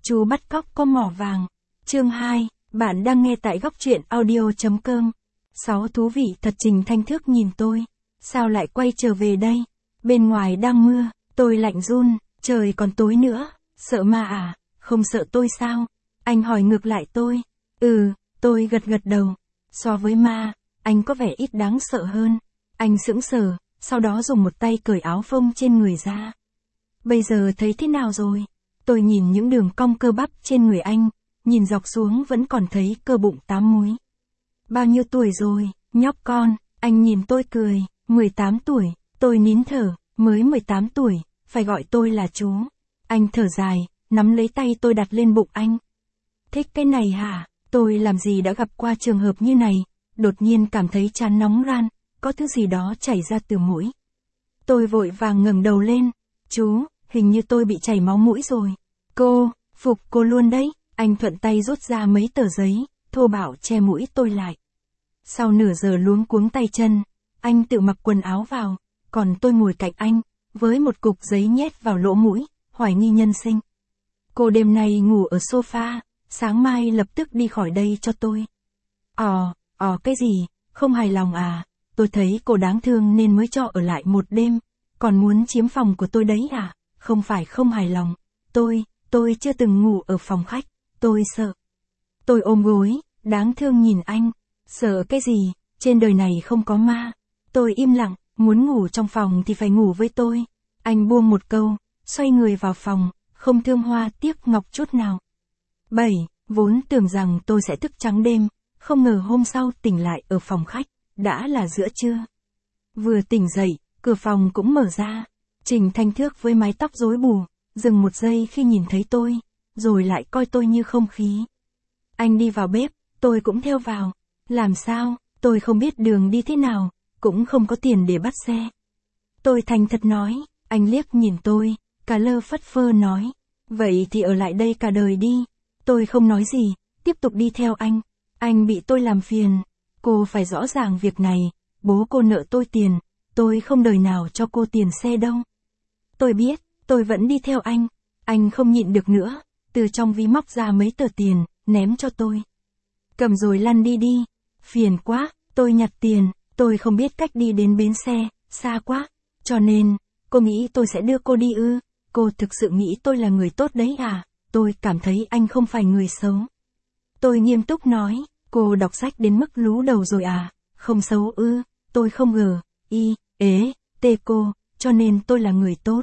Chú bắt cóc có mỏ vàng. Chương 2, bạn đang nghe tại góc truyện audio.com. 6 thú vị thật. Trình Thanh Thước nhìn tôi. Sao lại quay trở về đây? Bên ngoài đang mưa, tôi lạnh run, trời còn tối nữa. Sợ ma à? Không sợ tôi sao? Anh hỏi ngược lại tôi. Tôi gật đầu. So với ma, anh có vẻ ít đáng sợ hơn. Anh sững sờ, sau đó dùng một tay cởi áo phông trên người ra. Bây giờ thấy thế nào rồi? Tôi nhìn những đường cong cơ bắp trên người anh, nhìn dọc xuống vẫn còn thấy cơ bụng 8 múi. Bao nhiêu tuổi rồi, nhóc con? Anh nhìn tôi cười. 18 tuổi, tôi nín thở. Mới 18 tuổi, phải gọi tôi là chú. Anh thở dài, nắm lấy tay tôi đặt lên bụng anh. Thích cái này hả? Tôi làm gì đã gặp qua trường hợp như này, đột nhiên cảm thấy trán nóng ran, có thứ gì đó chảy ra từ mũi. Tôi vội vàng ngẩng đầu lên. Chú, hình như tôi bị chảy máu mũi rồi. Cô, phục cô luôn đấy. Anh thuận tay rút ra mấy tờ giấy, thô bạo che mũi tôi lại. Sau nửa giờ luống cuống tay chân, anh tự mặc quần áo vào, còn tôi ngồi cạnh anh, với một cục giấy nhét vào lỗ mũi, hoài nghi nhân sinh. Cô đêm nay ngủ ở sofa, sáng mai lập tức đi khỏi đây cho tôi. Cái gì, không hài lòng à? Tôi thấy cô đáng thương nên mới cho ở lại một đêm, còn muốn chiếm phòng của tôi đấy à? Không phải không hài lòng, tôi chưa từng ngủ ở phòng khách, tôi sợ. Tôi ôm gối, đáng thương nhìn anh. Sợ cái gì, trên đời này không có ma. Tôi im lặng, muốn ngủ trong phòng thì phải ngủ với tôi. Anh buông một câu, xoay người vào phòng, không thương hoa tiếc ngọc chút nào. 7. Vốn tưởng rằng tôi sẽ thức trắng đêm, không ngờ hôm sau tỉnh lại ở phòng khách, đã là giữa trưa. Vừa tỉnh dậy, cửa phòng cũng mở ra. Trình Thanh Thước với mái tóc rối bù, dừng một giây khi nhìn thấy tôi, rồi lại coi tôi như không khí. Anh đi vào bếp, tôi cũng theo vào. Làm sao, tôi không biết đường đi thế nào, cũng không có tiền để bắt xe. Tôi thành thật nói. Anh liếc nhìn tôi, cả lơ phất phơ nói. Vậy thì ở lại đây cả đời đi. Tôi không nói gì, tiếp tục đi theo anh. Anh bị tôi làm phiền. Cô phải rõ ràng việc này, bố cô nợ tôi tiền, tôi không đời nào cho cô tiền xe đâu. Tôi biết, tôi vẫn đi theo anh. Anh không nhịn được nữa, từ trong ví móc ra mấy tờ tiền, ném cho tôi. Cầm rồi lăn đi đi. Phiền quá, tôi nhặt tiền, tôi không biết cách đi đến bến xe, xa quá. Cho nên, cô nghĩ tôi sẽ đưa cô đi ư? Cô thực sự nghĩ tôi là người tốt đấy à? Tôi cảm thấy anh không phải người xấu. Tôi nghiêm túc nói, cô đọc sách đến mức lú đầu rồi à? Không xấu ư? Tôi không cô, cho nên tôi là người tốt.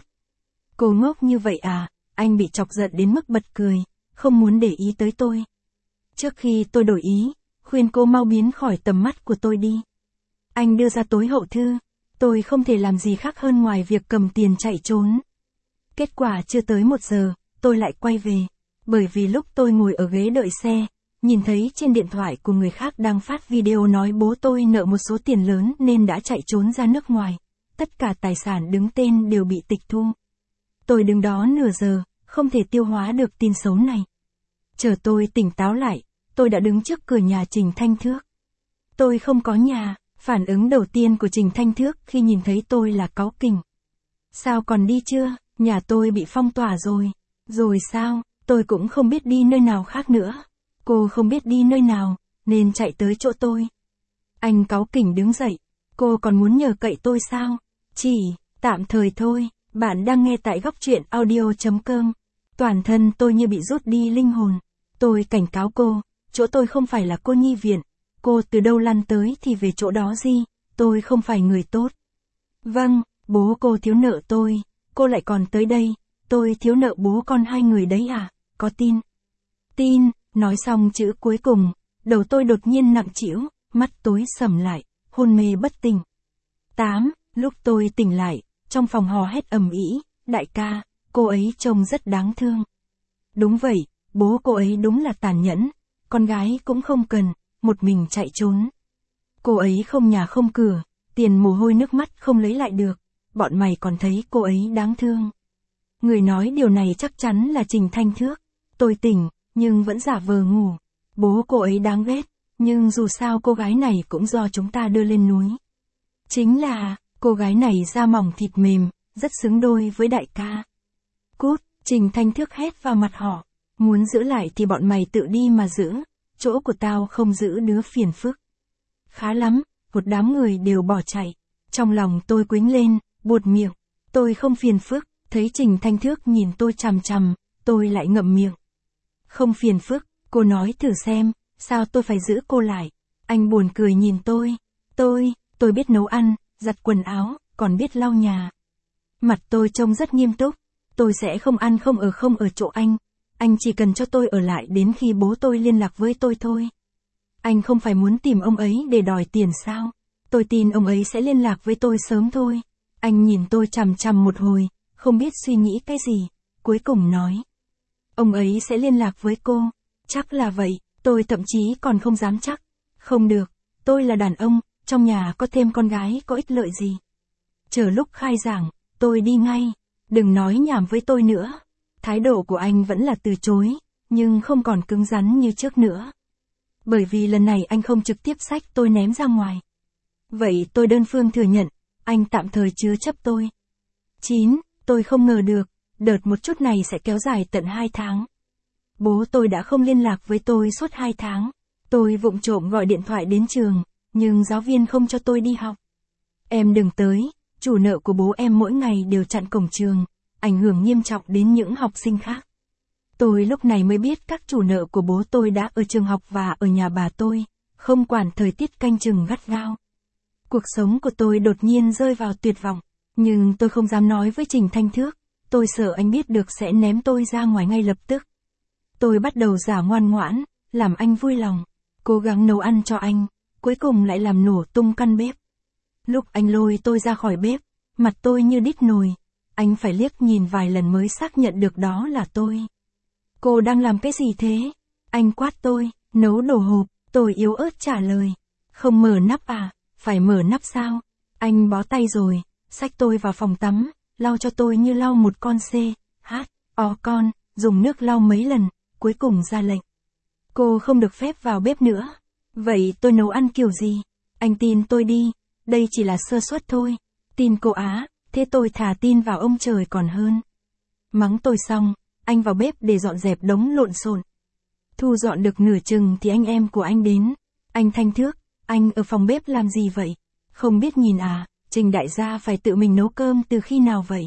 Cô ngốc như vậy à? Anh bị chọc giận đến mức bật cười, không muốn để ý tới tôi. Trước khi tôi đổi ý, khuyên cô mau biến khỏi tầm mắt của tôi đi. Anh đưa ra tối hậu thư, tôi không thể làm gì khác hơn ngoài việc cầm tiền chạy trốn. Kết quả chưa tới 1 giờ, tôi lại quay về, bởi vì lúc tôi ngồi ở ghế đợi xe, nhìn thấy trên điện thoại của người khác đang phát video nói bố tôi nợ một số tiền lớn nên đã chạy trốn ra nước ngoài. Tất cả tài sản đứng tên đều bị tịch thu. Tôi đứng đó nửa giờ, không thể tiêu hóa được tin xấu này. Chờ tôi tỉnh táo lại, tôi đã đứng trước cửa nhà Trình Thanh Thước. Tôi không có nhà. Phản ứng đầu tiên của Trình Thanh Thước khi nhìn thấy tôi là cáu kỉnh. Sao còn đi chưa? Nhà tôi bị phong tỏa rồi. Rồi sao? Tôi cũng không biết đi nơi nào khác nữa. Cô không biết đi nơi nào, nên chạy tới chỗ tôi. Anh cáu kỉnh đứng dậy. Cô còn muốn nhờ cậy tôi sao? Chỉ, tạm thời thôi. Bạn đang nghe tại góc truyện audio.com. Toàn thân tôi như bị rút đi linh hồn. Tôi cảnh cáo cô, chỗ tôi không phải là cô nhi viện. Cô từ đâu lăn tới thì về chỗ đó gì, tôi không phải người tốt. Vâng, bố cô thiếu nợ tôi, cô lại còn tới đây, tôi thiếu nợ bố con hai người đấy à, có tin? Tin, nói xong chữ cuối cùng, đầu tôi đột nhiên nặng trĩu, mắt tối sầm lại, hôn mê bất tỉnh. 8. Lúc tôi tỉnh lại, trong phòng hò hét ầm ĩ, đại ca, cô ấy trông rất đáng thương. Đúng vậy, bố cô ấy đúng là tàn nhẫn, con gái cũng không cần. Một mình chạy trốn. Cô ấy không nhà không cửa, tiền mồ hôi nước mắt không lấy lại được, bọn mày còn thấy cô ấy đáng thương. Người nói điều này chắc chắn là Trình Thanh Thước. Tôi tỉnh, nhưng vẫn giả vờ ngủ. Bố cô ấy đáng ghét, nhưng dù sao cô gái này cũng do chúng ta đưa lên núi. Chính là, cô gái này da mỏng thịt mềm, rất xứng đôi với đại ca. Cút, Trình Thanh Thước hét vào mặt họ. Muốn giữ lại thì bọn mày tự đi mà giữ, chỗ của tao không giữ đứa phiền phức. Khá lắm, một đám người đều bỏ chạy. Trong lòng tôi quĩnh lên, buột miệng. Tôi không phiền phức, thấy Trình Thanh Thước nhìn tôi chằm chằm, tôi lại ngậm miệng. Không phiền phức, cô nói thử xem, sao tôi phải giữ cô lại. Anh buồn cười nhìn tôi. Tôi biết nấu ăn, giặt quần áo, còn biết lau nhà. Mặt tôi trông rất nghiêm túc. Tôi sẽ không ăn không ở chỗ anh. Anh chỉ cần cho tôi ở lại đến khi bố tôi liên lạc với tôi thôi. Anh không phải muốn tìm ông ấy để đòi tiền sao? Tôi tin ông ấy sẽ liên lạc với tôi sớm thôi. Anh nhìn tôi chằm chằm một hồi, không biết suy nghĩ cái gì, cuối cùng nói. Ông ấy sẽ liên lạc với cô. Chắc là vậy, tôi thậm chí còn không dám chắc. Không được, tôi là đàn ông, trong nhà có thêm con gái có ích lợi gì. Chờ lúc khai giảng, tôi đi ngay, đừng nói nhảm với tôi nữa. Thái độ của anh vẫn là từ chối, nhưng không còn cứng rắn như trước nữa. Bởi vì lần này anh không trực tiếp xách tôi ném ra ngoài. Vậy tôi đơn phương thừa nhận, anh tạm thời chứa chấp tôi. 9. Tôi không ngờ được, đợt một chút này sẽ kéo dài tận 2 tháng. Bố tôi đã không liên lạc với tôi suốt 2 tháng. Tôi vụng trộm gọi điện thoại đến trường, nhưng giáo viên không cho tôi đi học. Em đừng tới, chủ nợ của bố em mỗi ngày đều chặn cổng trường, ảnh hưởng nghiêm trọng đến những học sinh khác. Tôi lúc này mới biết các chủ nợ của bố tôi đã ở trường học và ở nhà bà tôi, không quản thời tiết canh chừng gắt gao. Cuộc sống của tôi đột nhiên rơi vào tuyệt vọng, nhưng tôi không dám nói với Trình Thanh Thước, tôi sợ anh biết được sẽ ném tôi ra ngoài ngay lập tức. Tôi bắt đầu giả ngoan ngoãn, làm anh vui lòng, cố gắng nấu ăn cho anh, cuối cùng lại làm nổ tung căn bếp. Lúc anh lôi tôi ra khỏi bếp, mặt tôi như đít nồi, anh phải liếc nhìn vài lần mới xác nhận được đó là tôi. Cô đang làm cái gì thế? Anh quát tôi, nấu đồ hộp, tôi yếu ớt trả lời. Không mở nắp à, phải mở nắp sao? Anh bó tay rồi, xách tôi vào phòng tắm, lau cho tôi như lau một con con, dùng nước lau mấy lần, cuối cùng ra lệnh. Cô không được phép vào bếp nữa. Vậy tôi nấu ăn kiểu gì? Anh tin tôi đi, đây chỉ là sơ suất thôi. Tin cô á, thế tôi thà tin vào ông trời còn hơn. Mắng tôi xong, anh vào bếp để dọn dẹp đống lộn xộn. Thu dọn được nửa chừng thì anh em của anh đến. Anh Thanh Thước, anh ở phòng bếp làm gì vậy? Không biết nhìn à, Trình đại gia phải tự mình nấu cơm từ khi nào vậy?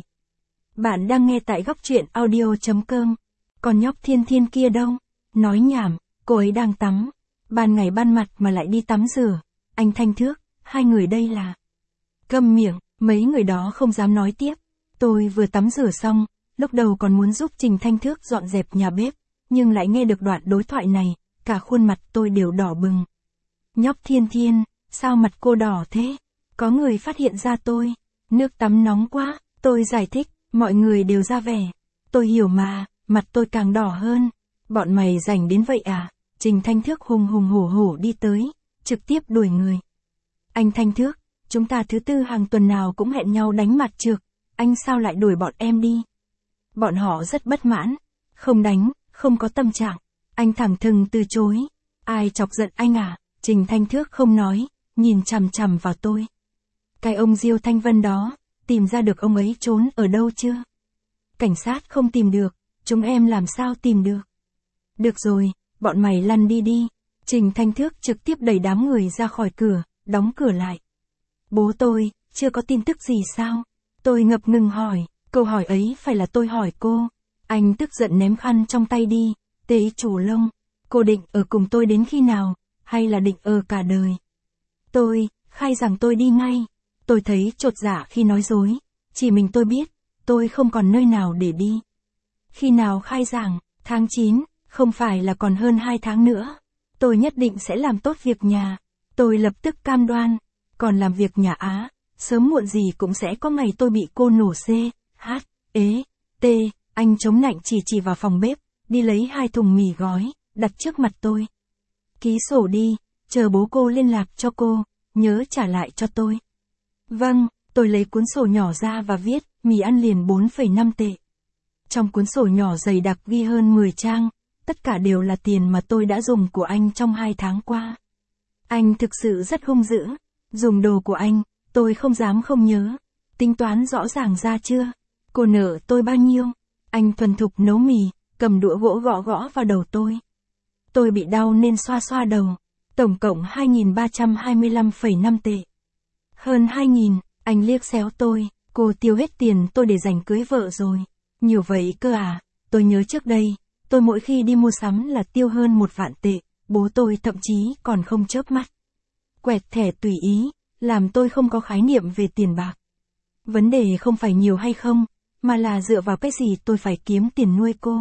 Bạn đang nghe tại góc truyện audio.com. Còn nhóc Thiên Thiên kia đâu? Nói nhảm, cô ấy đang tắm. Ban ngày ban mặt mà lại đi tắm rửa. Anh Thanh Thước, hai người đây là... Câm miệng, mấy người đó không dám nói tiếp. Tôi vừa tắm rửa xong, lúc đầu còn muốn giúp Trình Thanh Thước dọn dẹp nhà bếp, nhưng lại nghe được đoạn đối thoại này, cả khuôn mặt tôi đều đỏ bừng. Nhóc Thiên Thiên, sao mặt cô đỏ thế? Có người phát hiện ra tôi. Nước tắm nóng quá, tôi giải thích, mọi người đều ra vẻ. Tôi hiểu mà, mặt tôi càng đỏ hơn. Bọn mày rảnh đến vậy à? Trình Thanh Thước hùng hùng hổ hổ đi tới, trực tiếp đuổi người. Anh Thanh Thước, chúng ta thứ tư hàng tuần nào cũng hẹn nhau đánh mặt trược, anh sao lại đuổi bọn em đi? Bọn họ rất bất mãn. Không đánh, không có tâm trạng. Anh thẳng thừng từ chối. Ai chọc giận anh à? Trình Thanh Thước không nói, nhìn chằm chằm vào tôi. Cái ông Diêu Thanh Vân đó, tìm ra được ông ấy trốn ở đâu chưa? Cảnh sát không tìm được, chúng em làm sao tìm được? Được rồi, bọn mày lăn đi đi. Trình Thanh Thước trực tiếp đẩy đám người ra khỏi cửa, đóng cửa lại. Bố tôi, chưa có tin tức gì sao? Tôi ngập ngừng hỏi, câu hỏi ấy phải là tôi hỏi cô. Anh tức giận ném khăn trong tay đi, tế chủ lông. Cô định ở cùng tôi đến khi nào, hay là định ở cả đời? Tôi, khai rằng tôi đi ngay. Tôi thấy chột dạ khi nói dối, chỉ mình tôi biết, tôi không còn nơi nào để đi. Khi nào khai giảng? Tháng 9, không phải là còn hơn 2 tháng nữa. Tôi nhất định sẽ làm tốt việc nhà. Tôi lập tức cam đoan. Còn làm việc nhà á, sớm muộn gì cũng sẽ có ngày tôi bị cô nổ anh chống nạnh chỉ vào phòng bếp, đi lấy 2 thùng mì gói, đặt trước mặt tôi. Ký sổ đi, chờ bố cô liên lạc cho cô, nhớ trả lại cho tôi. Vâng, tôi lấy cuốn sổ nhỏ ra và viết, mì ăn liền 4,5 tệ. Trong cuốn sổ nhỏ dày đặc ghi hơn 10 trang, tất cả đều là tiền mà tôi đã dùng của anh trong 2 tháng qua. Anh thực sự rất hung dữ, dùng đồ của anh, tôi không dám không nhớ. Tính toán rõ ràng ra chưa? Cô nợ tôi bao nhiêu? Anh thuần thục nấu mì, cầm đũa gỗ gõ gõ vào đầu tôi. Tôi bị đau nên xoa xoa đầu. Tổng cộng 2.325,5 tệ. Hơn 2.000, anh liếc xéo tôi, cô tiêu hết tiền tôi để dành cưới vợ rồi. Nhiều vậy cơ à, tôi nhớ trước đây, tôi mỗi khi đi mua sắm là tiêu hơn 1 vạn tệ, bố tôi thậm chí còn không chớp mắt. Quẹt thẻ tùy ý, làm tôi không có khái niệm về tiền bạc. Vấn đề không phải nhiều hay không, mà là dựa vào cái gì tôi phải kiếm tiền nuôi cô.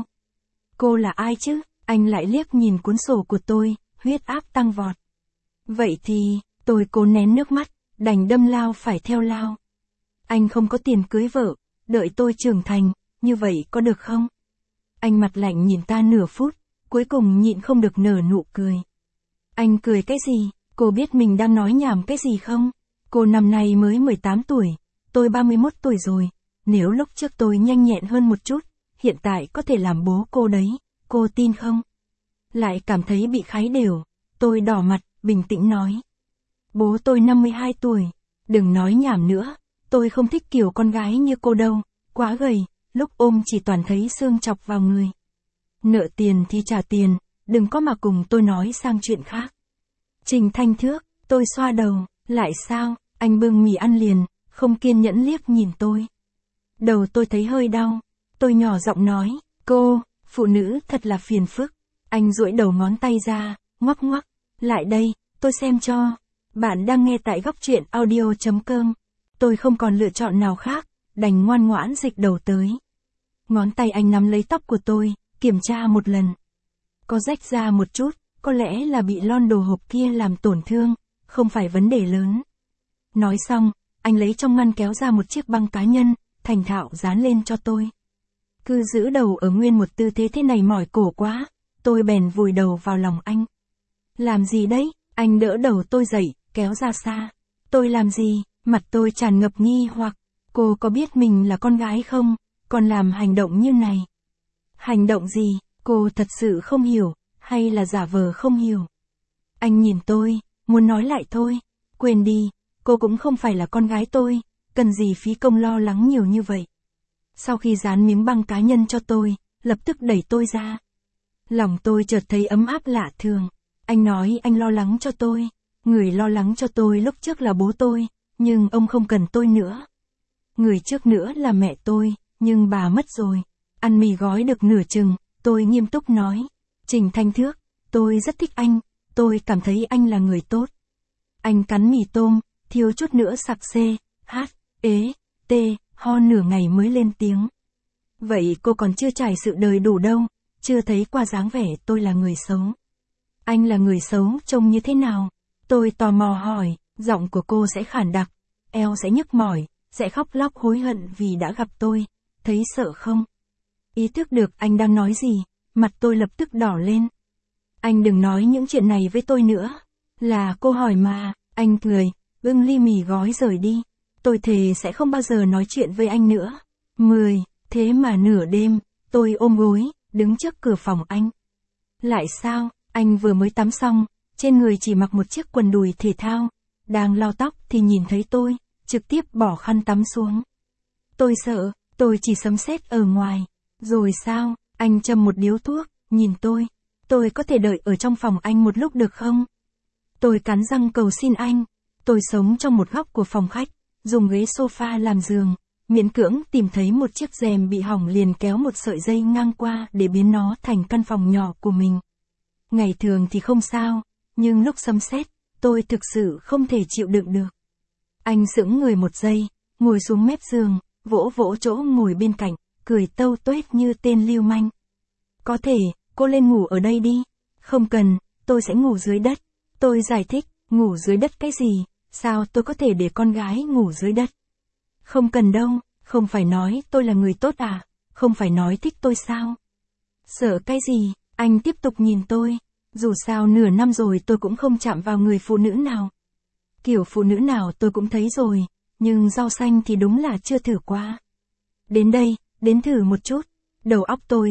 Cô là ai chứ? Anh lại liếc nhìn cuốn sổ của tôi, huyết áp tăng vọt. Vậy thì, tôi cố nén nước mắt, đành đâm lao phải theo lao. Anh không có tiền cưới vợ, đợi tôi trưởng thành, như vậy có được không? Anh mặt lạnh nhìn ta nửa phút, cuối cùng nhịn không được nở nụ cười. Anh cười cái gì? Cô biết mình đang nói nhảm cái gì không? Cô năm nay mới 18 tuổi, tôi 31 tuổi rồi. Nếu lúc trước tôi nhanh nhẹn hơn một chút, hiện tại có thể làm bố cô đấy, cô tin không? Lại cảm thấy bị khái đều, tôi đỏ mặt, bình tĩnh nói. Bố tôi 52 tuổi, đừng nói nhảm nữa, tôi không thích kiểu con gái như cô đâu, quá gầy, lúc ôm chỉ toàn thấy xương chọc vào người. Nợ tiền thì trả tiền, đừng có mà cùng tôi nói sang chuyện khác. Trình Thanh Thước, tôi xoa đầu, lại sao? Anh bưng mì ăn liền, không kiên nhẫn liếc nhìn tôi. Đầu tôi thấy hơi đau, tôi nhỏ giọng nói, cô, phụ nữ thật là phiền phức. Anh duỗi đầu ngón tay ra, ngoắc ngoắc, lại đây, tôi xem cho. Bạn đang nghe tại góc truyện audio.com. Tôi không còn lựa chọn nào khác, đành ngoan ngoãn dịch đầu tới. Ngón tay anh nắm lấy tóc của tôi, kiểm tra một lần. Có rách ra một chút, có lẽ là bị lon đồ hộp kia làm tổn thương, không phải vấn đề lớn. Nói xong, anh lấy trong ngăn kéo ra một chiếc băng cá nhân, thành thạo dán lên cho tôi. Cứ giữ đầu ở nguyên một tư thế thế này mỏi cổ quá, tôi bèn vùi đầu vào lòng anh. Làm gì đấy? Anh đỡ đầu tôi dậy, kéo ra xa. Tôi làm gì? Mặt tôi tràn ngập nghi hoặc, cô có biết mình là con gái không? Còn làm hành động như này. Hành động gì? Cô thật sự không hiểu, hay là giả vờ không hiểu? Anh nhìn tôi, muốn nói lại thôi. Quên đi, cô cũng không phải là con gái tôi, cần gì phí công lo lắng nhiều như vậy. Sau khi dán miếng băng cá nhân cho tôi, lập tức đẩy tôi ra. Lòng tôi chợt thấy ấm áp lạ thường. Anh nói anh lo lắng cho tôi. Người lo lắng cho tôi lúc trước là bố tôi, nhưng ông không cần tôi nữa. Người trước nữa là mẹ tôi, nhưng bà mất rồi. Ăn mì gói được nửa chừng, tôi nghiêm túc nói. Trình Thanh Thước, tôi rất thích anh, tôi cảm thấy anh là người tốt. Anh cắn mì tôm, thiếu chút nữa sặc xê, hát, ế, tê, ho nửa ngày mới lên tiếng. Vậy cô còn chưa trải sự đời đủ đâu, chưa thấy qua dáng vẻ tôi là người xấu. Anh là người xấu trông như thế nào? Tôi tò mò hỏi, giọng của cô sẽ khản đặc, eo sẽ nhức mỏi, sẽ khóc lóc hối hận vì đã gặp tôi, thấy sợ không? Ý thức được anh đang nói gì, mặt tôi lập tức đỏ lên. Anh đừng nói những chuyện này với tôi nữa. Là cô hỏi mà, anh cười, bưng ly mì gói rời đi. Tôi thề sẽ không bao giờ nói chuyện với anh nữa. 10, thế mà nửa đêm, tôi ôm gối, đứng trước cửa phòng anh. Lại sao, anh vừa mới tắm xong, trên người chỉ mặc một chiếc quần đùi thể thao, đang lau tóc thì nhìn thấy tôi, trực tiếp bỏ khăn tắm xuống. Tôi sợ, tôi chỉ sấm sét ở ngoài. Rồi sao, anh châm một điếu thuốc, nhìn tôi có thể đợi ở trong phòng anh một lúc được không? Tôi cắn răng cầu xin anh. Tôi sống trong một góc của phòng khách, dùng ghế sofa làm giường, miễn cưỡng tìm thấy một chiếc rèm bị hỏng liền kéo một sợi dây ngang qua để biến nó thành căn phòng nhỏ của mình. Ngày thường thì không sao, nhưng lúc sấm sét, tôi thực sự không thể chịu đựng được. Anh sững người một giây, ngồi xuống mép giường, vỗ vỗ chỗ ngồi bên cạnh, cười tâu tuét như tên lưu manh. Có thể, cô lên ngủ ở đây đi. Không cần, tôi sẽ ngủ dưới đất. Tôi giải thích, ngủ dưới đất cái gì, sao tôi có thể để con gái ngủ dưới đất? Không cần đâu, không phải nói tôi là người tốt à, không phải nói thích tôi sao? Sợ cái gì, anh tiếp tục nhìn tôi. Dù sao nửa năm rồi tôi cũng không chạm vào người phụ nữ nào. Kiểu phụ nữ nào tôi cũng thấy rồi, nhưng rau xanh thì đúng là chưa thử qua. Đến đây, đến thử một chút. Đầu óc tôi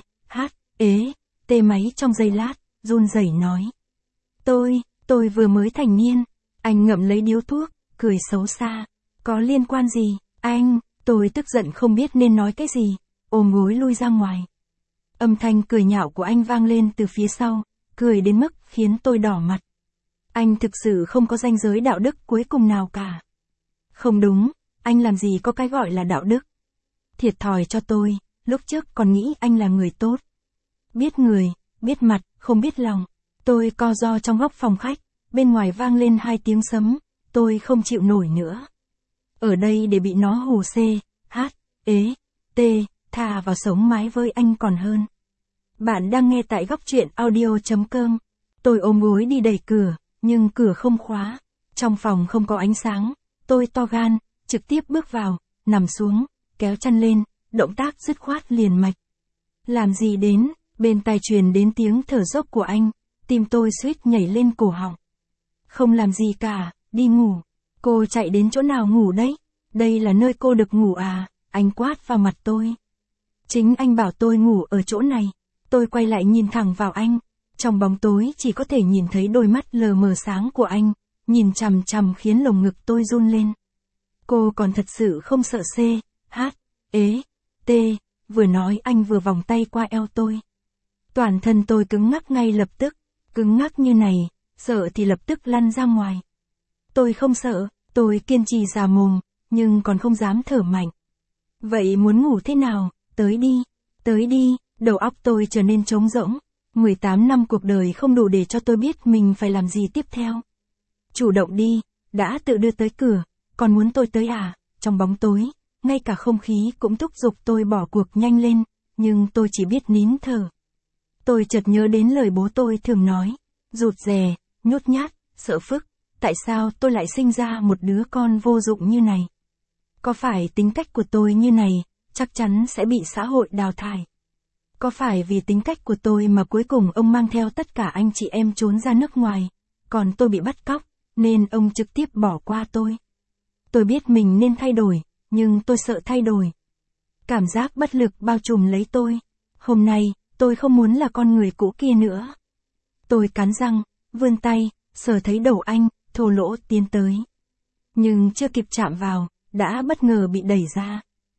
tê máy trong giây lát, run rẩy nói. Tôi vừa mới thành niên. Anh ngậm lấy điếu thuốc, cười xấu xa. Có liên quan gì, anh? Tôi tức giận không biết nên nói cái gì, ôm gối lui ra ngoài. Âm thanh cười nhạo của anh vang lên từ phía sau, cười đến mức khiến tôi đỏ mặt. Anh thực sự không có ranh giới đạo đức cuối cùng nào cả. Không đúng, anh làm gì có cái gọi là đạo đức. Thiệt thòi cho tôi, lúc trước còn nghĩ anh là người tốt. Biết người, biết mặt, không biết lòng. Tôi co ro trong góc phòng khách, bên ngoài vang lên 2 tiếng sấm, tôi không chịu nổi nữa. Ở đây để bị nó hù xê, hát, ế, tê, thà vào sống mái với anh còn hơn. Bạn đang nghe tại góc truyện audio.com. Tôi ôm gối đi đẩy cửa, nhưng cửa không khóa. Trong phòng không có ánh sáng, tôi to gan, trực tiếp bước vào, nằm xuống, kéo chăn lên, động tác dứt khoát liền mạch. Làm gì đến, bên tai truyền đến tiếng thở dốc của anh, tim tôi suýt nhảy lên cổ họng. Không làm gì cả, đi ngủ. Cô chạy đến chỗ nào ngủ đấy? Đây là nơi cô được ngủ à? Anh quát vào mặt tôi. Chính anh bảo tôi ngủ ở chỗ này. Tôi quay lại nhìn thẳng vào anh. Trong bóng tối chỉ có thể nhìn thấy đôi mắt lờ mờ sáng của anh, nhìn chằm chằm khiến lồng ngực tôi run lên. Cô còn thật sự không sợ xê, hát, ế, tê, vừa nói anh vừa vòng tay qua eo tôi. Toàn thân tôi cứng ngắc ngay lập tức, cứng ngắc như này, sợ thì lập tức lăn ra ngoài. Tôi không sợ, tôi kiên trì già mồm, nhưng còn không dám thở mạnh. Vậy muốn ngủ thế nào? Tới đi, đầu óc tôi trở nên trống rỗng. 18 năm cuộc đời không đủ để cho tôi biết mình phải làm gì tiếp theo. Chủ động đi, đã tự đưa tới cửa, còn muốn tôi tới à? Trong bóng tối, ngay cả không khí cũng thúc giục tôi bỏ cuộc nhanh lên, nhưng tôi chỉ biết nín thở. Tôi chợt nhớ đến lời bố tôi thường nói, rụt rè, nhút nhát, sợ phức, tại sao tôi lại sinh ra một đứa con vô dụng như này? Có phải tính cách của tôi như này, chắc chắn sẽ bị xã hội đào thải? Có phải vì tính cách của tôi mà cuối cùng ông mang theo tất cả anh chị em trốn ra nước ngoài, còn tôi bị bắt cóc, nên ông trực tiếp bỏ qua tôi? Tôi biết mình nên thay đổi, nhưng tôi sợ thay đổi. Cảm giác bất lực bao trùm lấy tôi. Hôm nay, tôi không muốn là con người cũ kia nữa. Tôi cắn răng, vươn tay, sờ thấy đầu anh, thô lỗ tiến tới. Nhưng chưa kịp chạm vào, đã bất ngờ bị đẩy ra.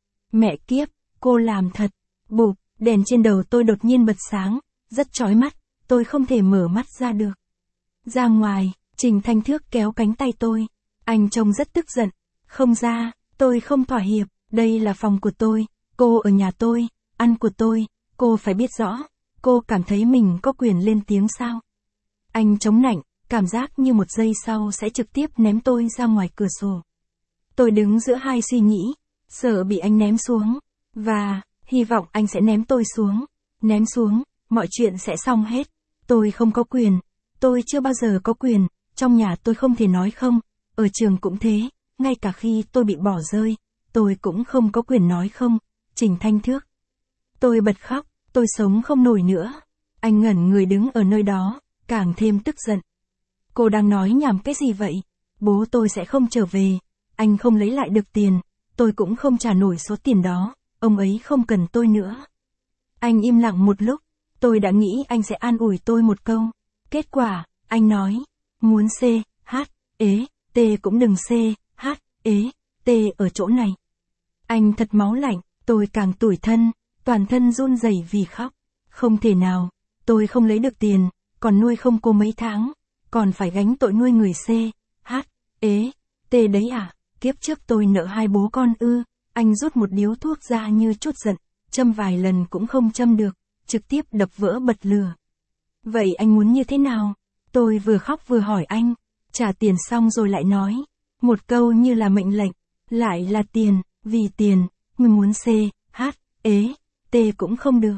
Mẹ kiếp, cô làm thật. Bụp, đèn trên đầu tôi đột nhiên bật sáng, rất chói mắt, tôi không thể mở mắt ra được. Ra ngoài, Trình Thanh Thước kéo cánh tay tôi. Anh trông rất tức giận. Không ra, tôi không thỏa hiệp, đây là phòng của tôi, cô ở nhà tôi, ăn của tôi, cô phải biết rõ, cô cảm thấy mình có quyền lên tiếng sao? Anh chống nạnh, cảm giác như một giây sau sẽ trực tiếp ném tôi ra ngoài cửa sổ. Tôi đứng giữa hai suy nghĩ, sợ bị anh ném xuống, và hy vọng anh sẽ ném tôi xuống. Ném xuống, mọi chuyện sẽ xong hết. Tôi không có quyền, tôi chưa bao giờ có quyền, trong nhà tôi không thể nói không, ở trường cũng thế, ngay cả khi tôi bị bỏ rơi, tôi cũng không có quyền nói không. Trình Thanh Thước. Tôi bật khóc, tôi sống không nổi nữa. Anh ngẩn người đứng ở nơi đó, càng thêm tức giận. Cô đang nói nhảm cái gì vậy? Bố tôi sẽ không trở về, anh không lấy lại được tiền, tôi cũng không trả nổi số tiền đó, ông ấy không cần tôi nữa. Anh im lặng một lúc, tôi đã nghĩ anh sẽ an ủi tôi một câu. Kết quả, anh nói, muốn C, H, ế, T cũng đừng C, H, ế, T ở chỗ này. Anh thật máu lạnh, tôi càng tủi thân, toàn thân run rẩy vì khóc. Không thể nào, tôi không lấy được tiền, còn nuôi không cô mấy tháng, còn phải gánh tội nuôi người C, H, ế, T đấy à? Kiếp trước tôi nợ 2 bố con ư? Anh rút một điếu thuốc ra như chút giận, châm vài lần cũng không châm được, trực tiếp đập vỡ bật lửa. Vậy anh muốn như thế nào? Tôi vừa khóc vừa hỏi anh, trả tiền xong rồi lại nói, một câu như là mệnh lệnh, lại là tiền, vì tiền, mình muốn C, H, ế, T cũng không được.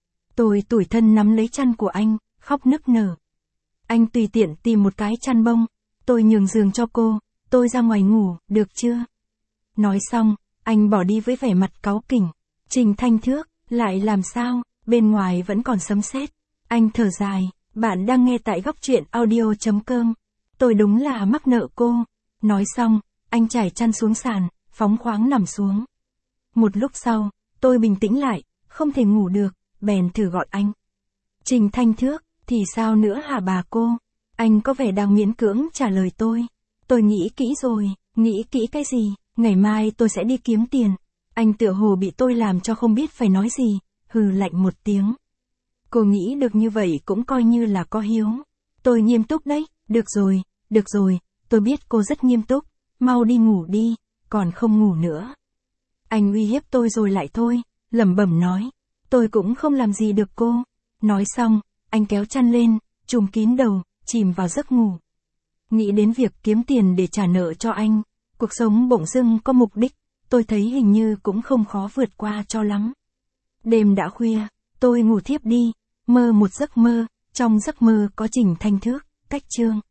Tôi tủi thân nắm lấy chăn của anh, khóc nức nở. Anh tùy tiện tìm một cái chăn bông, tôi nhường giường cho cô, tôi ra ngoài ngủ, được chưa? Nói xong, anh bỏ đi với vẻ mặt cáu kỉnh. Trình Thanh Thước, lại làm sao, bên ngoài vẫn còn sấm sét. Anh thở dài, bạn đang nghe tại góc truyện audio.com. Tôi đúng là mắc nợ cô. Nói xong, anh trải chăn xuống sàn, phóng khoáng nằm xuống. Một lúc sau, tôi bình tĩnh lại, không thể ngủ được, bèn thử gọi anh. Trình Thanh Thước, thì sao nữa hả bà cô? Anh có vẻ đang miễn cưỡng trả lời tôi. Tôi nghĩ kỹ rồi, nghĩ kỹ cái gì? Ngày mai tôi sẽ đi kiếm tiền. Anh tựa hồ bị tôi làm cho không biết phải nói gì, hừ lạnh một tiếng. Cô nghĩ được như vậy cũng coi như là có hiếu. Tôi nghiêm túc đấy, được rồi, tôi biết cô rất nghiêm túc, mau đi ngủ đi, còn không ngủ nữa. Anh uy hiếp tôi rồi lại thôi, lẩm bẩm nói, tôi cũng không làm gì được cô. Nói xong, anh kéo chăn lên, trùm kín đầu, chìm vào giấc ngủ. Nghĩ đến việc kiếm tiền để trả nợ cho anh, cuộc sống bỗng dưng có mục đích, tôi thấy hình như cũng không khó vượt qua cho lắm. Đêm đã khuya, tôi ngủ thiếp đi, mơ một giấc mơ, trong giấc mơ có Trình Thanh Thước, Cách Trương.